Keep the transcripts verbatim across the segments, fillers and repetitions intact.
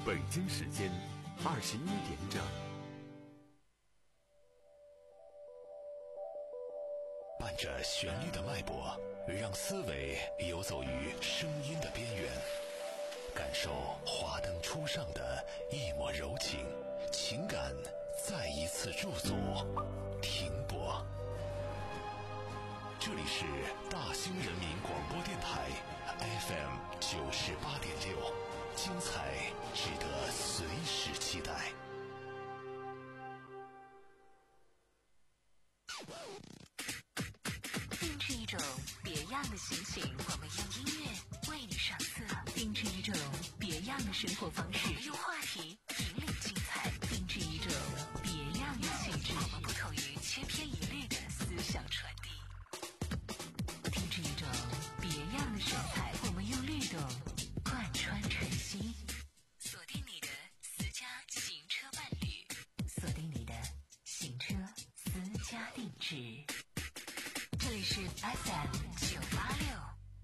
北京时间二十一点整。 伴着旋律的脉搏，让思维游走于声音的边缘，感受华灯初上的一抹柔情，情感再一次驻足停泊。这里是大兴人民广播电台 F M 九十八点六，精彩值得随时期待。 定制一种别样的心情，我们用音乐为你上色；定制一种别样的生活方式，我们用话题引领精彩；定制一种别样的气质，我们不同于千篇一律的思想传递；定制一种别样的神采，我们用律动贯穿晨曦。锁定你的私家行车伴侣，锁定你的行车私家定制。这里是 F M 九八六。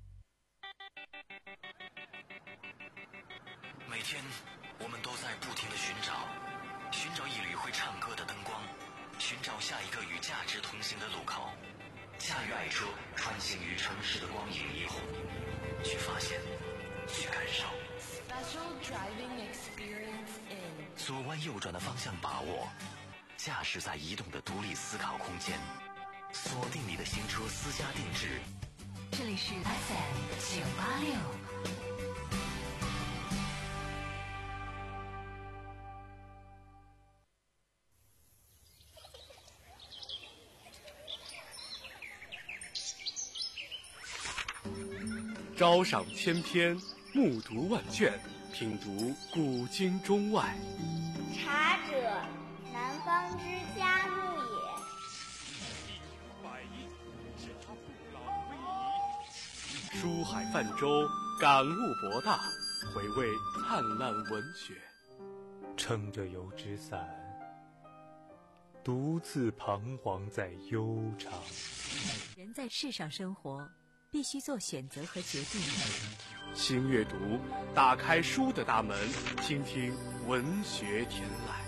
每天我们都在不停地寻找，寻找一缕会唱歌的灯光，寻找下一个与价值同行的路口，驾驭爱车穿行于城市的光影霓虹，去发现，去感受。 Special driving experience in 左弯右转的方向把握，驾驶在移动的独立思考空间，锁定你的行车私家定制。 这里是 F M 九八六。 朝赏千篇，暮读万卷，品读古今中外。 茶者，南方之佳木也。 百亿是他不老威仪。书海泛舟，感悟博大，回味灿烂文学。 撑着油纸伞，独自彷徨在悠长。 人在世上生活，必须做选择和决定。 新阅读，打开书的大门，倾听文学天籁。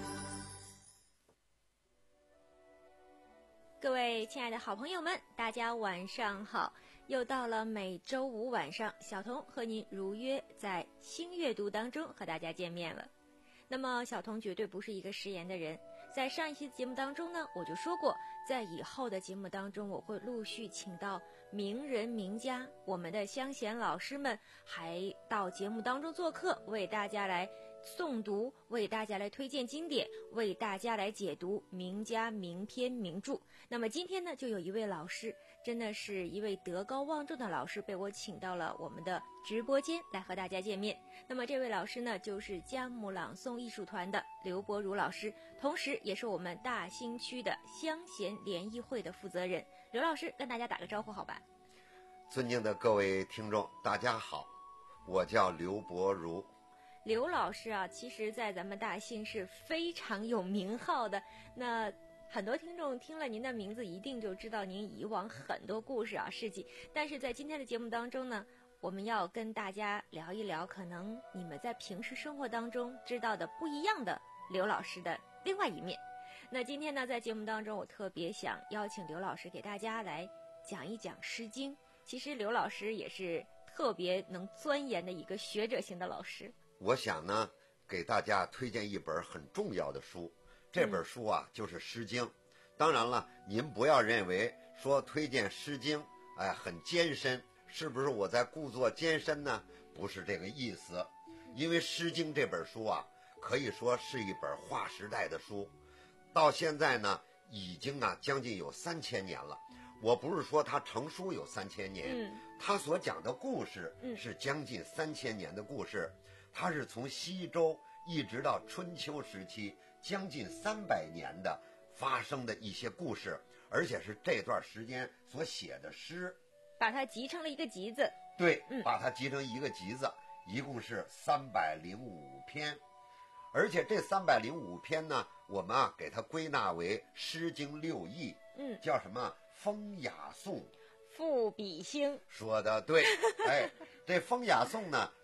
各位亲爱的好朋友们，大家晚上好！又到了每周五晚上，小童和您如约在新阅读当中和大家见面了。那么小童绝对不是一个食言的人，在上一期节目当中呢，我就说过，在以后的节目当中，我会陆续请到名人名家，我们的乡贤老师们还到节目当中做客，为大家来诵读，为大家来推荐经典，为大家来解读名家名篇名著。那么今天呢，就有一位老师，真的是一位德高望重的老师，被我请到了我们的直播间来和大家见面。那么这位老师呢，就是佳木朗诵艺术团的刘伯如老师，同时也是我们大兴区的乡贤联谊会的负责人。刘老师跟大家打个招呼好吧？ 尊敬的各位听众大家好，我叫刘伯如。 刘老师啊，其实在咱们大兴是非常有名号的，那很多听众听了您的名字一定就知道您以往很多故事啊事迹，但是在今天的节目当中呢，我们要跟大家聊一聊可能你们在平时生活当中知道的不一样的刘老师的另外一面。那今天呢，在节目当中我特别想邀请刘老师给大家来讲一讲诗经。其实刘老师也是特别能钻研的一个学者型的老师。 我想呢，给大家推荐一本很重要的书，这本书啊、嗯、就是《诗经》。当然了，您不要认为说推荐《诗经》哎很艰深，是不是我在故作艰深呢？不是这个意思。因为《诗经》这本书啊，可以说是一本划时代的书，到现在呢，已经啊将近有三千年了。我不是说它成书有三千年，嗯，它所讲的故事是将近三千年的故事。它是从西周一直到春秋时期将近三百年的发生的一些故事，而且是这段时间所写的诗， 把它集成了一个集子。 对，嗯、把它集成一个集子，一共是三百零五篇。而且这三百零五篇呢，我们啊给它归纳为《诗经》六艺，嗯，叫什么？风雅颂、 赋比兴。 说的对，哎，这风雅颂呢，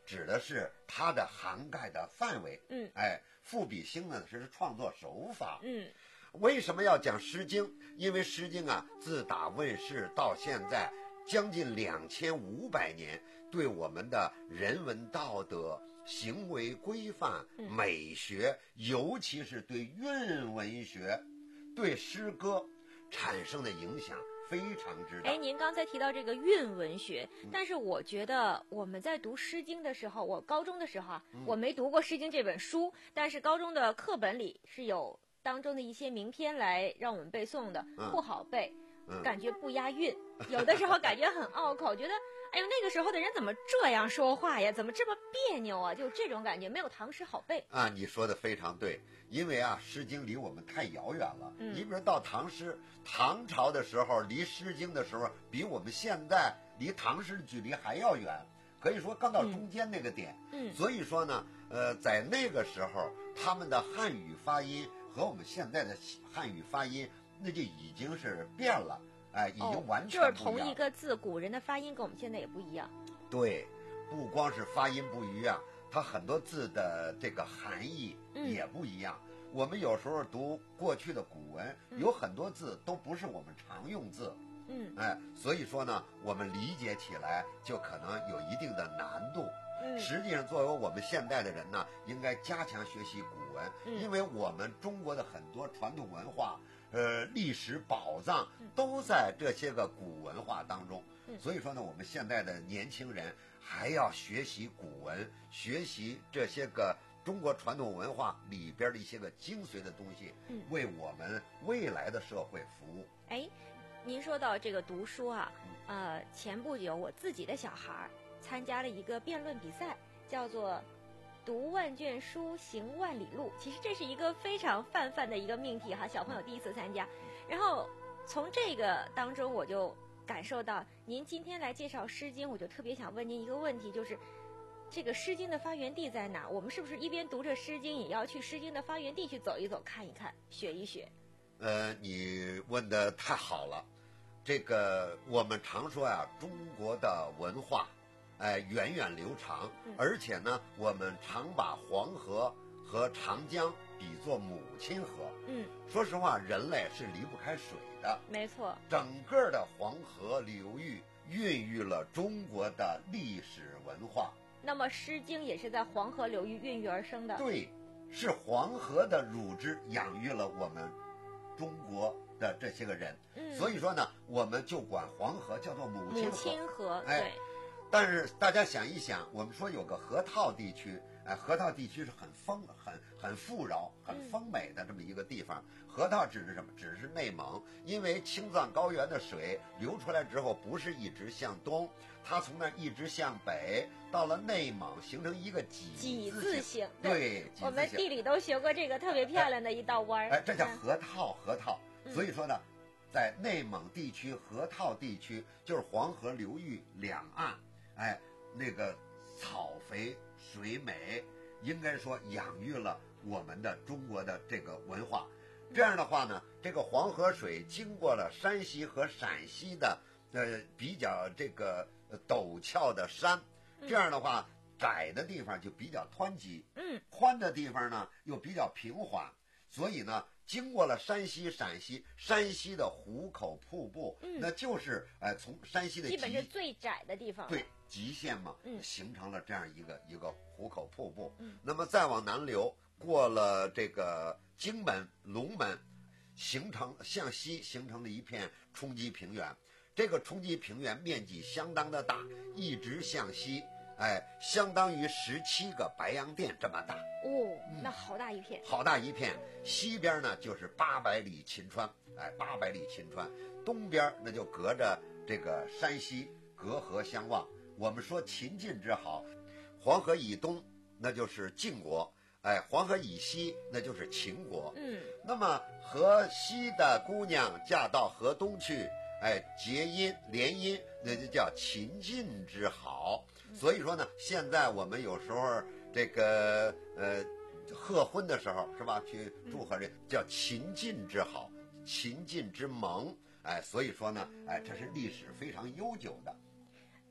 指的是它的涵盖的范围。 嗯， 哎，赋比兴呢是创作手法。 嗯， 为什么要讲《诗经》？因为《诗经》啊，自打问世到现在将近两千五百年，对我们的人文道德、行为规范、美学，尤其是对韵文学、对诗歌产生的影响非常之大。 哎，您刚才提到这个韵文学，但是我觉得我们在读《诗经》的时候，我高中的时候啊， 嗯、 我没读过《诗经》这本书，但是高中的课本里是有当中的一些名篇来让我们背诵的， 嗯、 不好背。 嗯、 感觉不押韵，有的时候感觉很拗口，觉得哎呦那个时候的人怎么这样说话呀，怎么这么别扭啊，就这种感觉，没有唐诗好背啊。你说的非常对，因为啊《诗经》离我们太遥远了。 嗯， 你比如到唐诗，唐朝的时候离《诗经》的时候，比我们现在离唐诗的距离还要远，可以说刚到中间那个点。 嗯， 所以说呢，呃，在那个时候，他们的汉语发音和我们现在的汉语发音，那就已经是变了，哎，已经完全不一样、 哦、就是同一个字，古人的发音跟我们现在也不一样。 对，不光是发音不一样，它很多字的这个含义也不一样。嗯、我们有时候读过去的古文， 嗯、 有很多字都不是我们常用字。 嗯， 哎，所以说呢，我们理解起来就可能有一定的难度。 嗯， 实际上，作为我们现代的人呢，应该加强学习古文， 嗯、 因为我们中国的很多传统文化。呃，历史宝藏都在这些个古文化当中， 嗯、 所以说呢，我们现在的年轻人还要学习古文，学习这些个中国传统文化里边的一些个精髓的东西， 嗯、 为我们未来的社会服务。 哎，您说到这个读书啊，呃，前不久我自己的小孩参加了一个辩论比赛，叫做读万卷书，行万里路。其实这是一个非常泛泛的一个命题哈，小朋友第一次参加。然后从这个当中，我就感受到您今天来介绍《诗经》，我就特别想问您一个问题，就是这个《诗经》的发源地在哪？我们是不是一边读着《诗经》，也要去《诗经》的发源地去走一走、看一看、学一学？ 呃，你问的太好了。这个我们常说呀、啊，中国的文化。哎，源远流长，而且呢，我们常把黄河和长江比作母亲河。 嗯， 说实话，人类是离不开水的。 没错， 整个的黄河流域孕育了中国的历史文化。 那么，《诗经》也是在黄河流域孕育而生的。 对，是黄河的乳汁养育了我们中国的这些个人。 嗯， 所以说呢，我们就管黄河叫做母亲河。 母亲河， 哎。 对。 但是大家想一想，我们说有个河套地区，哎，河套地区是很丰、很很富饶、很丰美的这么一个地方。嗯、河套指的是什么？指的是内蒙，因为青藏高原的水流出来之后，不是一直向东，它从那一直向北，到了内蒙，形成一个几几字形。 对， 我们地理都学过这个特别漂亮的一道弯。 哎，这叫河套，河套。 嗯、 所以说呢，在内蒙地区河套地区，就是黄河流域两岸。哎，那个草肥水美，应该说养育了我们的中国的这个文化。这样的话呢，这个黄河水经过了山西和陕西的呃比较这个陡峭的山，这样的话窄的地方就比较湍急， 嗯， 宽的地方呢又比较平缓，所以呢。经过了山西、陕西，山西的壶口瀑布， 嗯、 那就是呃从山西的基本是最窄的地方， 对极限嘛， 嗯、 形成了这样一个一个壶口瀑布。 嗯、 那么再往南流，过了这个荆门、龙门，形成向西形成了一片冲积平原。这个冲积平原面积相当的大，一直向西。哎，相当于十七个白洋淀这么大哦，那好大一片， 嗯、好大一片。西边呢就是八百里秦川，哎，八百里秦川，东边那就隔着这个山西，隔河相望。我们说秦晋之好，黄河以东那就是晋国，哎，黄河以西那就是秦国。 嗯， 那么河西的姑娘嫁到河东去，哎，结姻联姻，那就叫秦晋之好。所以说呢，现在我们有时候这个呃贺婚的时候是吧，去祝贺人叫秦晋之好，秦晋之盟，哎，所以说呢，哎，这是历史非常悠久的。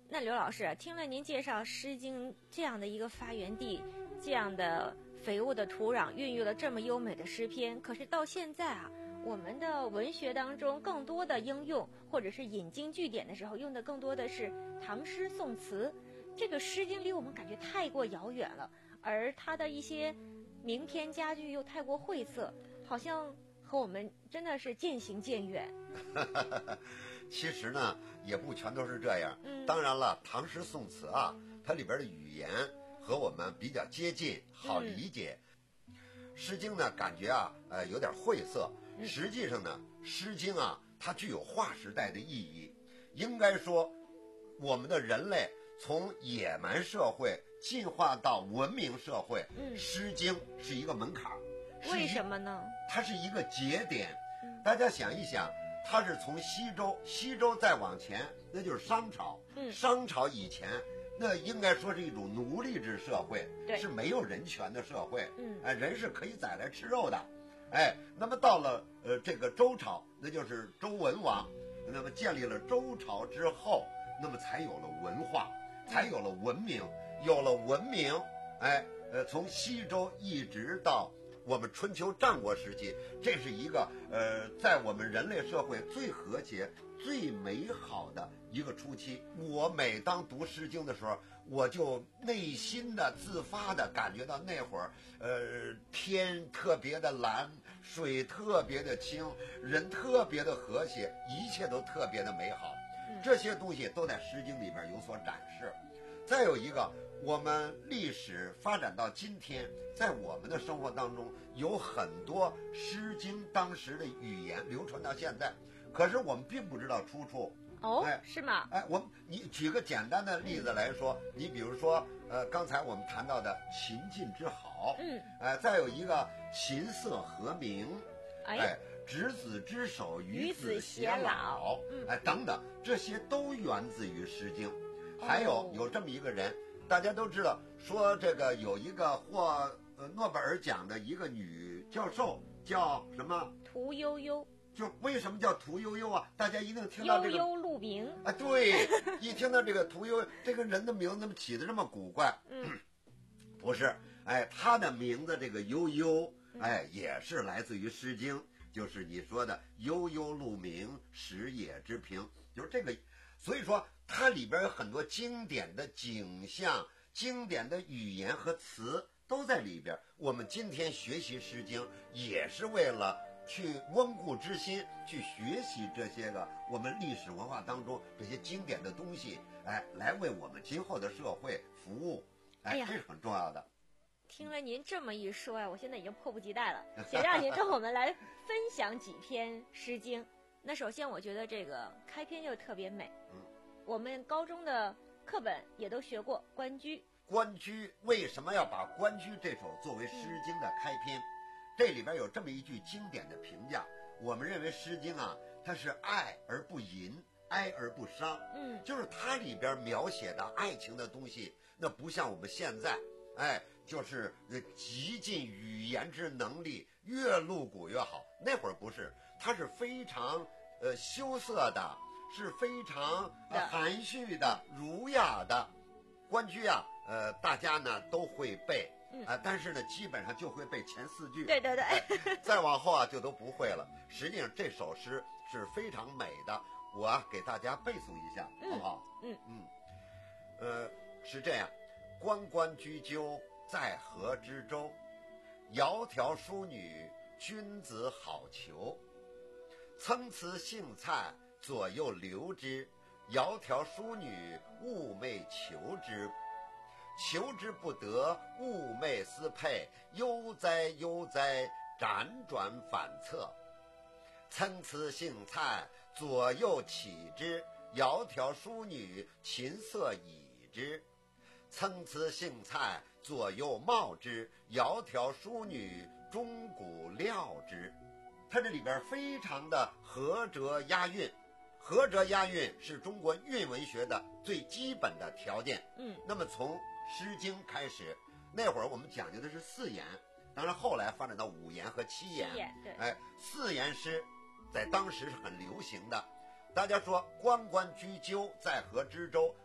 那刘老师，听了您介绍《诗经》这样的一个发源地，这样的肥沃的土壤孕育了这么优美的诗篇，可是到现在啊，我们的文学当中更多的应用或者是引经据典的时候，用的更多的是唐诗宋词。这个《诗经》离我们感觉太过遥远了，而它的一些名篇佳句又太过晦涩，好像和我们真的是渐行渐远。 其实呢，也不全都是这样。 嗯， 当然了，唐诗宋词啊，它里边的语言和我们比较接近，好理解。嗯，诗经呢，感觉啊，呃，有点晦涩。实际上呢，诗经啊，它具有划时代的意义。应该说，我们的人类从野蛮社会进化到文明社会， 嗯， 诗经是一个门槛。 为什么呢？ 它是一个节点。大家想一想，它是从西周，西周再往前，那就是商朝。 嗯， 商朝以前，那应该说是一种奴隶制社会， 对， 是没有人权的社会。 嗯， 哎，人是可以宰来吃肉的。哎，那么到了呃这个周朝，那就是周文王，那么建立了周朝之后，那么才有了文化，才有了文明，有了文明，哎，呃，从西周一直到我们春秋战国时期，这是一个呃，在我们人类社会最和谐、最美好的一个初期。我每当读《诗经》的时候，我就内心的自发的感觉到那会儿，呃，天特别的蓝，水特别的清，人特别的和谐，一切都特别的美好。这些东西都在《诗经》里边有所展示。再有一个，我们历史发展到今天，在我们的生活当中有很多《诗经》当时的语言流传到现在，可是我们并不知道出处。 哦， 哎， 是吗？ 哎，我你举个简单的例子来说，嗯、你比如说，呃，刚才我们谈到的秦晋之好， 嗯， 哎，再有一个琴瑟和鸣， 哎， 哎执子之手，与子偕偕老， 嗯， 哎，等等，这些都源自于《诗经》。还有、 哦、 有这么一个人，大家都知道，说这个有一个获呃诺贝尔奖的一个女教授，叫什么？ 屠呦呦。 就为什么叫屠呦呦啊？大家一定听到这个悠悠鹿鸣啊，对，一听到这个屠呦，这个人的名字怎么起的这么古怪？ 嗯， 不是，哎，他的名字这个悠悠，哎，也是来自于《诗经》，就是你说的悠悠鹿鸣，食野之苹，就是这个。所以说，它里边有很多经典的景象、经典的语言和词都在里边。我们今天学习《诗经》，也是为了去温故知新，去学习这些个我们历史文化当中这些经典的东西，哎，来为我们今后的社会服务，哎， 哎呀， 这是很重要的。 听了您这么一说呀，我现在已经迫不及待了，想让您跟我们来分享几篇《诗经》。那首先，我觉得这个开篇就特别美。 嗯， 我们高中的课本也都学过《关雎》。 关雎为什么要把《关雎》这首作为《诗经》的开篇？嗯，这里边有这么一句经典的评价，我们认为《诗经》啊，它是爱而不淫，哀而不伤。 嗯， 就是它里边描写的爱情的东西，那不像我们现在，哎，就是极尽语言之能力，越露骨越好。那会儿不是，它是非常呃羞涩的，是非常、呃、含蓄的、儒雅的。关雎啊，呃，大家呢都会背。啊、呃，但是呢，基本上就会背前四句。 对对对， 呃、再往后啊就都不会了。实际上这首诗是非常美的，我、啊、给大家背诵一下， 嗯、 好不好？ 嗯嗯，呃，是这样：关关雎鸠，在河之洲。窈窕淑女，君子好逑。参差荇菜，左右流之。窈窕淑女，寤寐求之。求之不得，寤寐思佩，悠哉悠哉，辗转反侧。参差荇菜，左右起之。窈窕淑女，琴瑟倚之。参差荇菜，左右芼之。窈窕淑女，钟鼓料之。它这里边非常的合辙押韵。合辙押韵是中国韵文学的最基本的条件。 嗯， 那么从《诗经》开始，那会儿我们讲究的是四言，当然后来发展到五言和七言。 七言，对， 哎，四言诗在当时是很流行的。大家说关关雎鸠，在河之洲，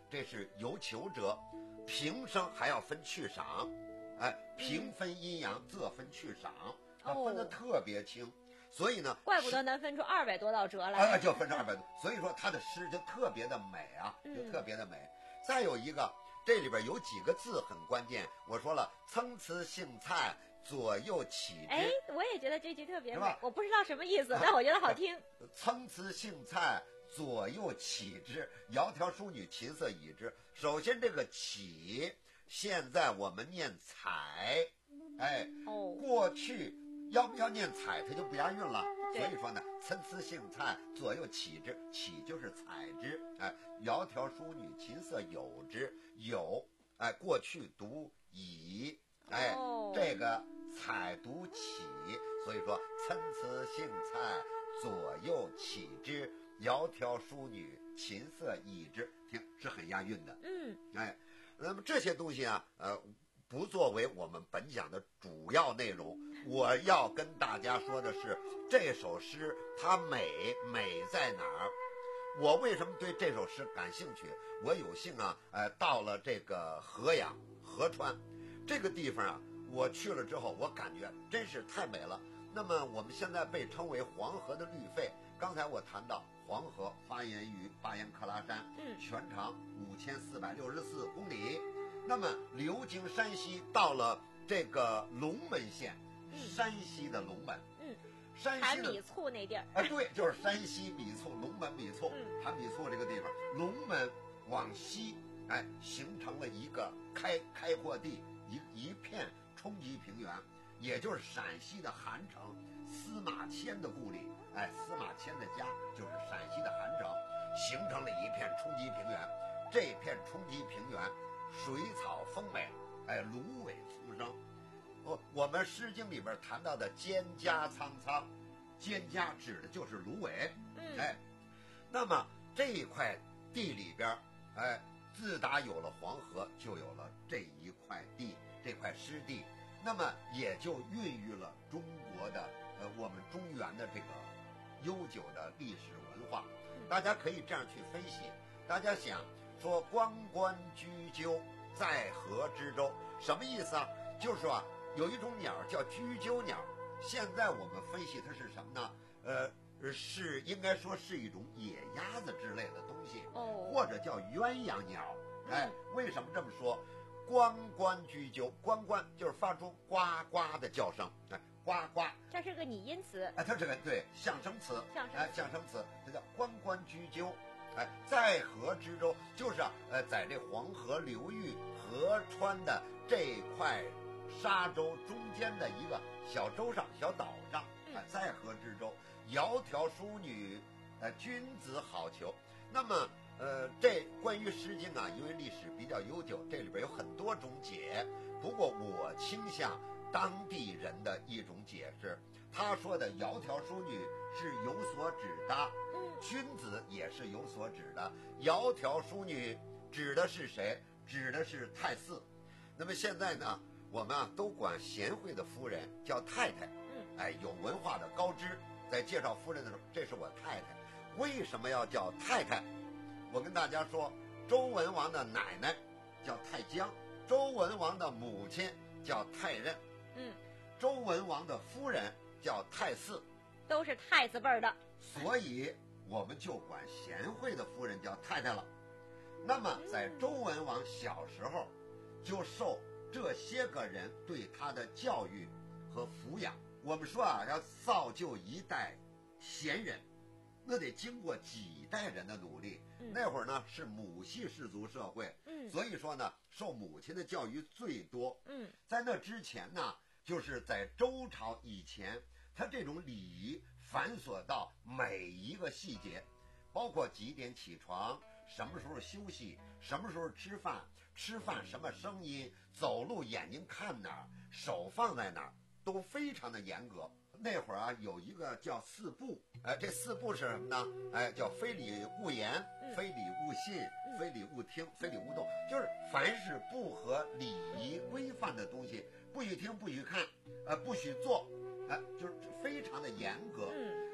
这是有求者。平声还要分去赏，哎，平分阴阳，仄分去赏，它分得特别清。所以呢， 怪不得能分出二百多道折来。 啊，就分出二百多。所以说他的诗就特别的美啊，就特别的美。嗯、再有一个，这里边有几个字很关键。我说了，参差荇菜，左右起之。 哎，我也觉得这句特别美，我不知道什么意思，但我觉得好听。 参差荇菜，左右起之，窈窕淑女，琴瑟已之。首先这个起，现在我们念采，哎， 哦， 过去要不要念采，它就不押韵了。所以说呢，参差荇菜，左右起之，起就是采之，哎，窈窕淑女，琴瑟有之，有，哎，过去读已，哎， 哦、 这个采读起，所以说参差荇菜，左右起之，窈窕淑女，琴瑟已之，听是很押韵的。 嗯， 哎，那么这些东西啊，呃。不作为我们本讲的主要内容，我要跟大家说的是，这首诗它美美在哪儿？我为什么对这首诗感兴趣？我有幸啊，呃，到了这个河阳河川这个地方啊，我去了之后，我感觉真是太美了。那么我们现在被称为黄河的绿肺。刚才我谈到黄河发源于巴颜喀拉山， 嗯， 全长五千四百六十四公里。那么流经山西，到了这个龙门县， 嗯、 山西的龙门， 嗯， 山西的米醋那地儿， 哎，对，就是山西米醋，龙门米醋， 嗯， 产米醋这个地方，龙门往西，哎，形成了一个开开阔地，一一片冲积平原，也就是陕西的韩城，司马迁的故里，哎，司马迁的家就是陕西的韩城，形成了一片冲积平原，这片冲积平原。水草丰美，哎，芦苇丛生。我我们《诗经》里边谈到的蒹葭苍苍，蒹葭指的就是芦苇。 嗯， 哎，那么这一块地里边，哎，自打有了黄河，就有了这一块地，这块湿地，那么也就孕育了中国的呃我们中原的这个悠久的历史文化。大家可以这样去分析，大家想。说关关雎鸠，在河之洲，什么意思啊？就是说啊，有一种鸟叫雎鸠鸟，现在我们分析它是什么呢？呃，是应该说是一种野鸭子之类的东西， 哦， 或者叫鸳鸯鸟。哎，为什么这么说？关关雎鸠，关关就是发出呱呱的叫声，哎，呱呱， 这是个拟音词， 哎，它这个对象声词， 象声词， 哎，象声词，它叫关关雎鸠。哎，在河之洲，就是啊，呃，在这黄河流域河川的这块沙洲中间的一个小洲上、小岛上，啊，在河之洲，窈窕淑女，呃，君子好逑。那么，呃，这关于《诗经》啊，因为历史比较悠久，这里边有很多种解。不过，我倾向当地人的一种解释。他说的窈窕淑女是有所指的。君子也是有所指的，窈窕淑女指的是谁？指的是太姒。那么现在呢，我们啊都管贤惠的夫人叫太太，哎，有文化的高知，在介绍夫人的时候，这是我太太。为什么要叫太太？我跟大家说，周文王的奶奶叫太姜，周文王的母亲叫太任， 嗯， 周文王的夫人叫太姒， 都是太子辈儿的， 所以。我们就管贤惠的夫人叫太太了。那么在周文王小时候，就受这些个人对他的教育和抚养。我们说啊，要造就一代贤人，那得经过几代人的努力。 嗯、 那会儿呢是母系氏族社会， 嗯， 所以说呢，受母亲的教育最多。 嗯， 在那之前呢，就是在周朝以前，他这种礼仪。繁琐到每一个细节，包括几点起床，什么时候休息，什么时候吃饭，吃饭什么声音，走路眼睛看哪儿，手放在哪儿，都非常的严格。那会儿啊，有一个叫四不，哎，这四不是什么呢？哎，叫非礼勿言，非礼勿信，非礼勿听，非礼勿动，就是凡是不合礼仪规范的东西，不许听，不许看，呃，不许做。哎，就是非常的严格。 嗯，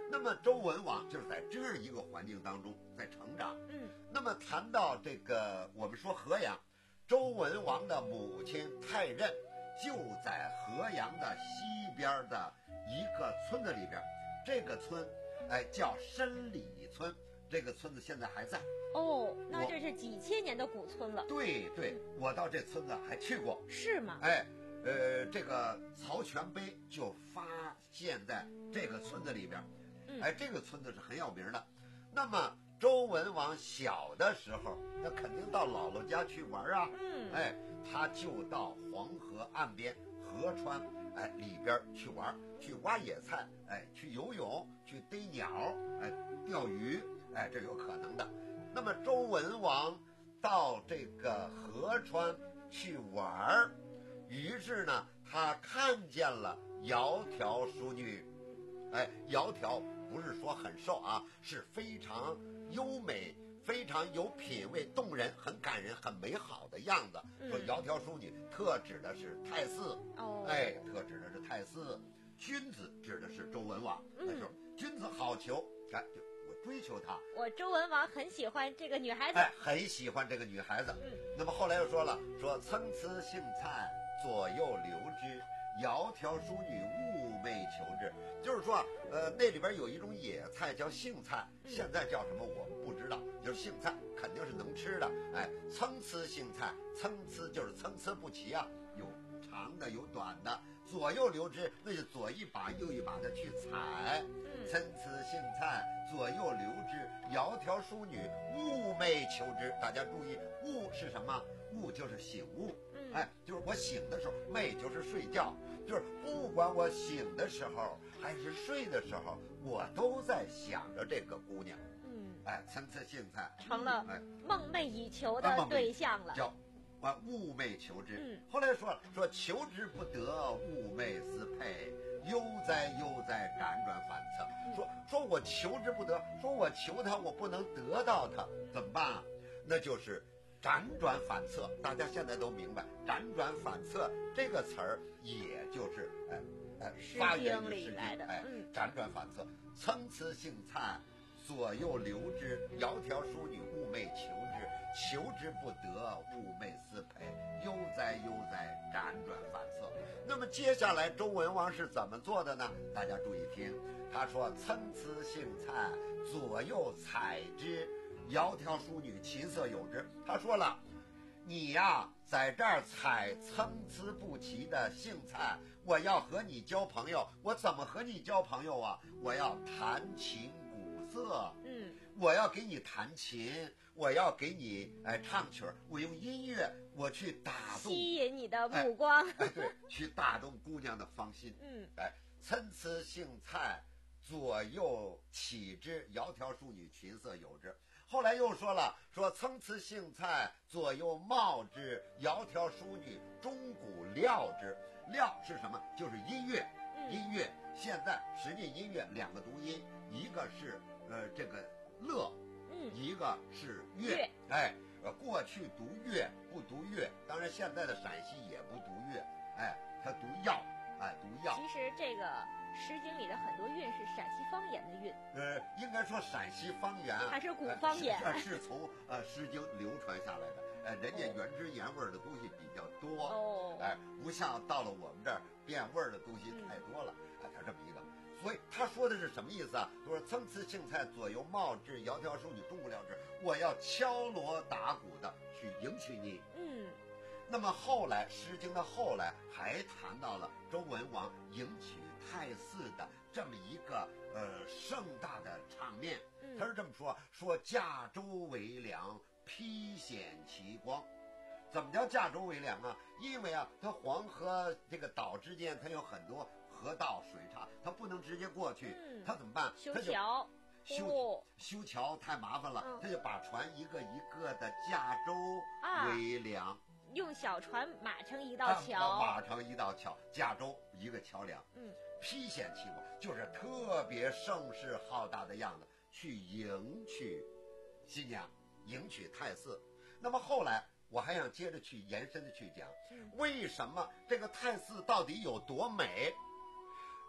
那么周文王就是在这样一个环境当中在成长。 嗯， 那么谈到这个，我们说河阳，周文王的母亲太任就在河阳的西边的一个村子里边，这个村，哎，叫申里村。这个村子现在还在。 哦，那这是几千年的古村了。 对对，我到这村子还去过。 是吗？ 哎，呃，这个曹全碑就发现在这个村子里边。 嗯、 哎，这个村子是很有名的。那么周文王小的时候，那肯定到姥姥家去玩啊。 嗯， 哎，他就到黄河岸边、河川哎里边去玩，去挖野菜，哎，去游泳，去逮鸟，哎，钓鱼，哎，这有可能的。那么周文王到这个河川去玩，于是呢，他看见了窈窕淑女。哎，窈窕不是说很瘦啊，是非常优美、非常有品位、动人、很感人、很美好的样子。 嗯、 说窈窕淑女，特指的是太姒。 哦， 哎，特指的是太姒。君子指的是周文王。 嗯、 那时候君子好逑，哎，就我追求她。 我周文王很喜欢这个女孩子。 哎，很喜欢这个女孩子。 嗯， 那么后来又说了，说参差荇菜，左右流之。窈窕淑女，寤寐求之。就是说，呃，那里边有一种野菜叫荇菜，现在叫什么我们不知道，就是荇菜，肯定是能吃的。哎，参差荇菜，参差就是参差不齐啊，有长的有短的，左右流之，那就左一把右一把的去采。参差荇菜，左右流之，窈窕淑女，寤寐求之。大家注意，寤是什么？寤就是醒悟。哎，就是我醒的时候，寐就是睡觉，就是不管我醒的时候还是睡的时候，我都在想着这个姑娘。 嗯， 哎，参差荇菜成了梦寐以求的对象了， 叫啊寤寐求之。 嗯， 后来说说求之不得，寤寐思佩，悠哉悠哉，辗转反侧。 嗯、 说说我求之不得，说我求他，我不能得到他，怎么办啊？那就是辗转反侧。大家现在都明白，辗转反侧这个词儿，也就是哎哎发源于诗经来的。哎， 嗯、 辗转反侧，参差荇菜，左右流之，窈窕淑女，寤寐求之。求之不得，寤寐思佩，悠哉悠哉，辗转反侧。那么接下来周文王是怎么做的呢？大家注意听，他说参差荇菜，左右采之，窈窕淑女，琴瑟友之。他说了，你呀在这儿采参差不齐的荇菜，我要和你交朋友，我怎么和你交朋友啊？我要弹琴鼓瑟， 嗯， 我要给你弹琴，我要给你哎唱曲儿，我用音乐我去打动吸引你的目光， 哎，哎对，去打动姑娘的芳心。 嗯， 哎，参差荇菜，左右起之，窈窕淑女，琴瑟友之。后来又说了，说参差荇菜，左右芼之，窈窕淑女，钟鼓料之。料是什么？就是音乐。 嗯、 音乐现在实际音乐两个读音，一个是呃这个乐， 嗯， 一个是乐。 乐哎，呃，过去读乐不读乐，当然现在的陕西也不读乐，哎，他读药，哎，读药。 其实这个《诗经》里的很多韵是陕西方言的韵。 呃，应该说陕西方言还是古方言， 呃、是, 是从呃《诗经》流传下来的。呃，人家原汁原味的东西比较多， 哦， 哎，不像到了我们这儿变味儿的东西太多了，哎、嗯，他这么一个。所以他说的是什么意思啊？他说参差荇菜，左右芼之，窈窕淑女，钟鼓料之。我要敲锣打鼓的去迎娶你。 嗯。 那么后来，《诗经》的后来还谈到了周文王迎娶太姒的这么一个呃盛大的场面。 嗯、 他是这么说：说驾舟为梁，披显其光。怎么叫驾舟为梁啊？因为啊，它黄河这个岛之间，它有很多河道水岔，它不能直接过去， 嗯、 它怎么办？ 修桥， 修、 哦、 修桥太麻烦了， 嗯、 他就把船一个一个的驾舟为梁， 啊、用小船码成一道桥， 啊、码成一道桥，驾舟一个桥梁， 嗯， 披显其光，就是特别声势浩大的样子，去迎娶新娘，迎娶太姒。那么后来我还想接着去延伸的去讲，为什么这个太姒到底有多美？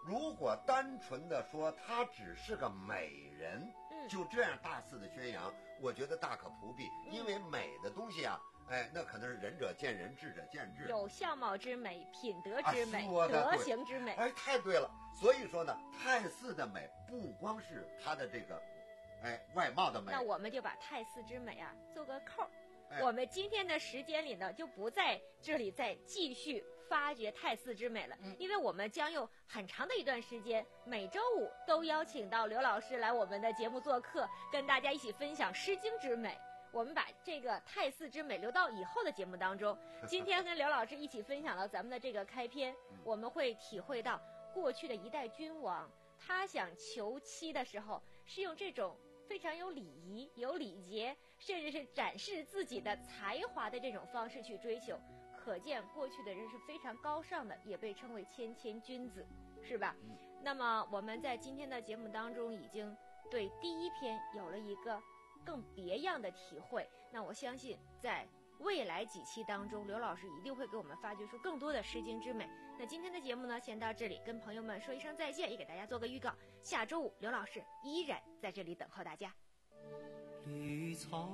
如果单纯的说她只是个美人， 嗯， 就这样大肆的宣扬，我觉得大可不必， 嗯、 因为美的东西啊，哎，那可能是仁者见仁，智者见智， 有相貌之美，品德之美， 啊、 德行之美。 哎，太对了。所以说呢，泰寺的美不光是她的这个，哎，外貌的美。 那我们就把泰寺之美啊做个扣。 哎、 我们今天的时间里呢，就不在这里再继续发掘泰寺之美了， 嗯、 因为我们将有很长的一段时间，每周五都邀请到刘老师来我们的节目做客，跟大家一起分享《诗经》之美。我们把这个泰寺之美留到以后的节目当中。今天跟刘老师一起分享了咱们的这个开篇，我们会体会到过去的一代君王，他想求妻的时候是用这种非常有礼仪、有礼节，甚至是展示自己的才华的这种方式去追求，可见过去的人是非常高尚的，也被称为谦谦君子，是吧？ 嗯、 那么我们在今天的节目当中已经对第一篇有了一个更别样的体会，那我相信在未来几期当中，刘老师一定会给我们发掘出更多的诗经之美。那今天的节目呢，先到这里，跟朋友们说一声再见，也给大家做个预告，下周五刘老师依然在这里等候大家。 绿草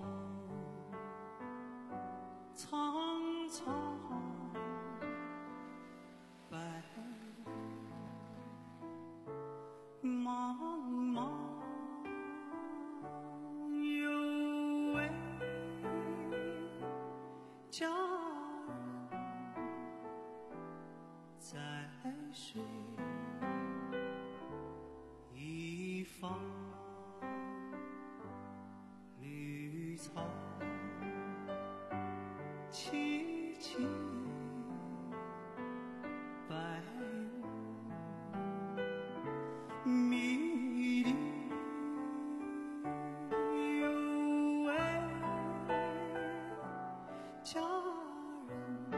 苍苍，白茫茫，有位佳人在水一方，绿草萋萋，白雾迷离，有位佳人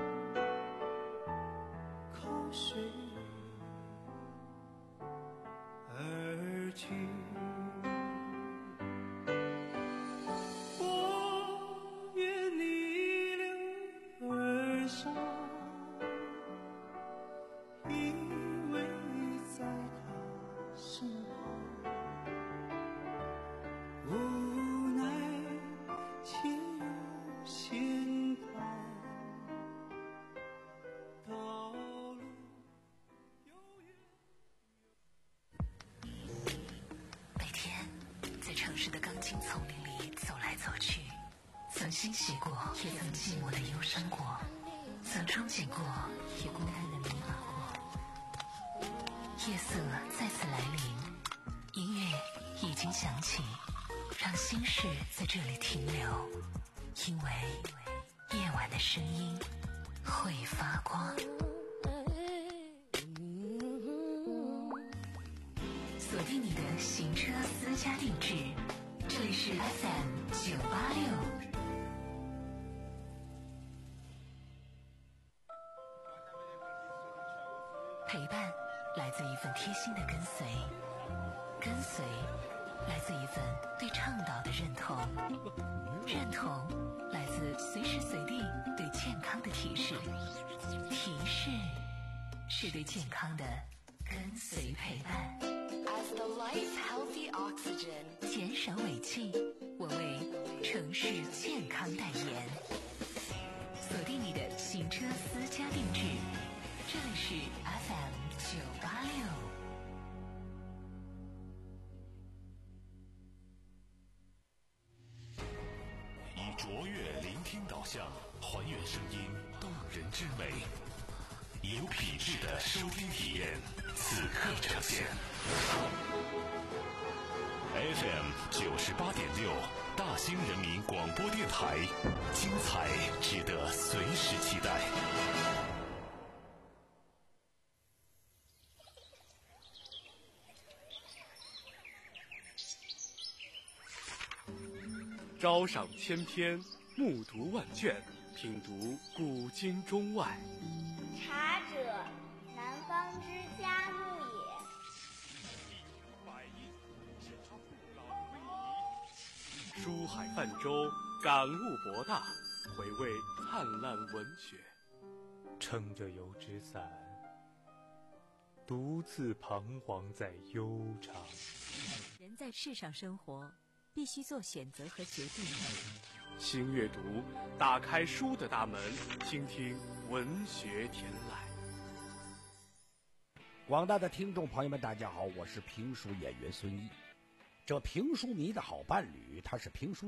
靠水而去。 城市的钢筋丛林里走来走去，曾欣喜过，也曾寂寞的忧伤过，曾憧憬过，也孤单的迷茫过。夜色再次来临，音乐已经响起，让心事在这里停留，因为夜晚的声音会发光。锁定你的行车私家定制，这里是 F M 九八六。陪伴来自一份贴心的跟随，跟随来自一份对倡导的认同，认同来自随时随地对健康的提示，提示是对健康的跟随陪伴。 As the life healthy oxygen， 减少尾气，我为城市健康代言。锁定你的行车私家定制，这里是 F M 九八六。 以卓越聆听导向，还原声音动人之美，有品质的收听体验，此刻呈现。F M 九十八点六，大兴人民广播电台，精彩值得随时期待。 朝赏千篇，暮读万卷，品读古今中外。 茶者，南方之嘉木也。 百亿，是他不老的威仪。书海泛舟，感悟博大，回味灿烂文学。 撑着油纸伞， 独自彷徨在悠长。 人在世上生活，必须做选择和决定。 新阅读，打开书的大门，倾听文学天籁。 广大的听众朋友们，大家好，我是评书演员孙一。这评书迷的好伴侣，他是评书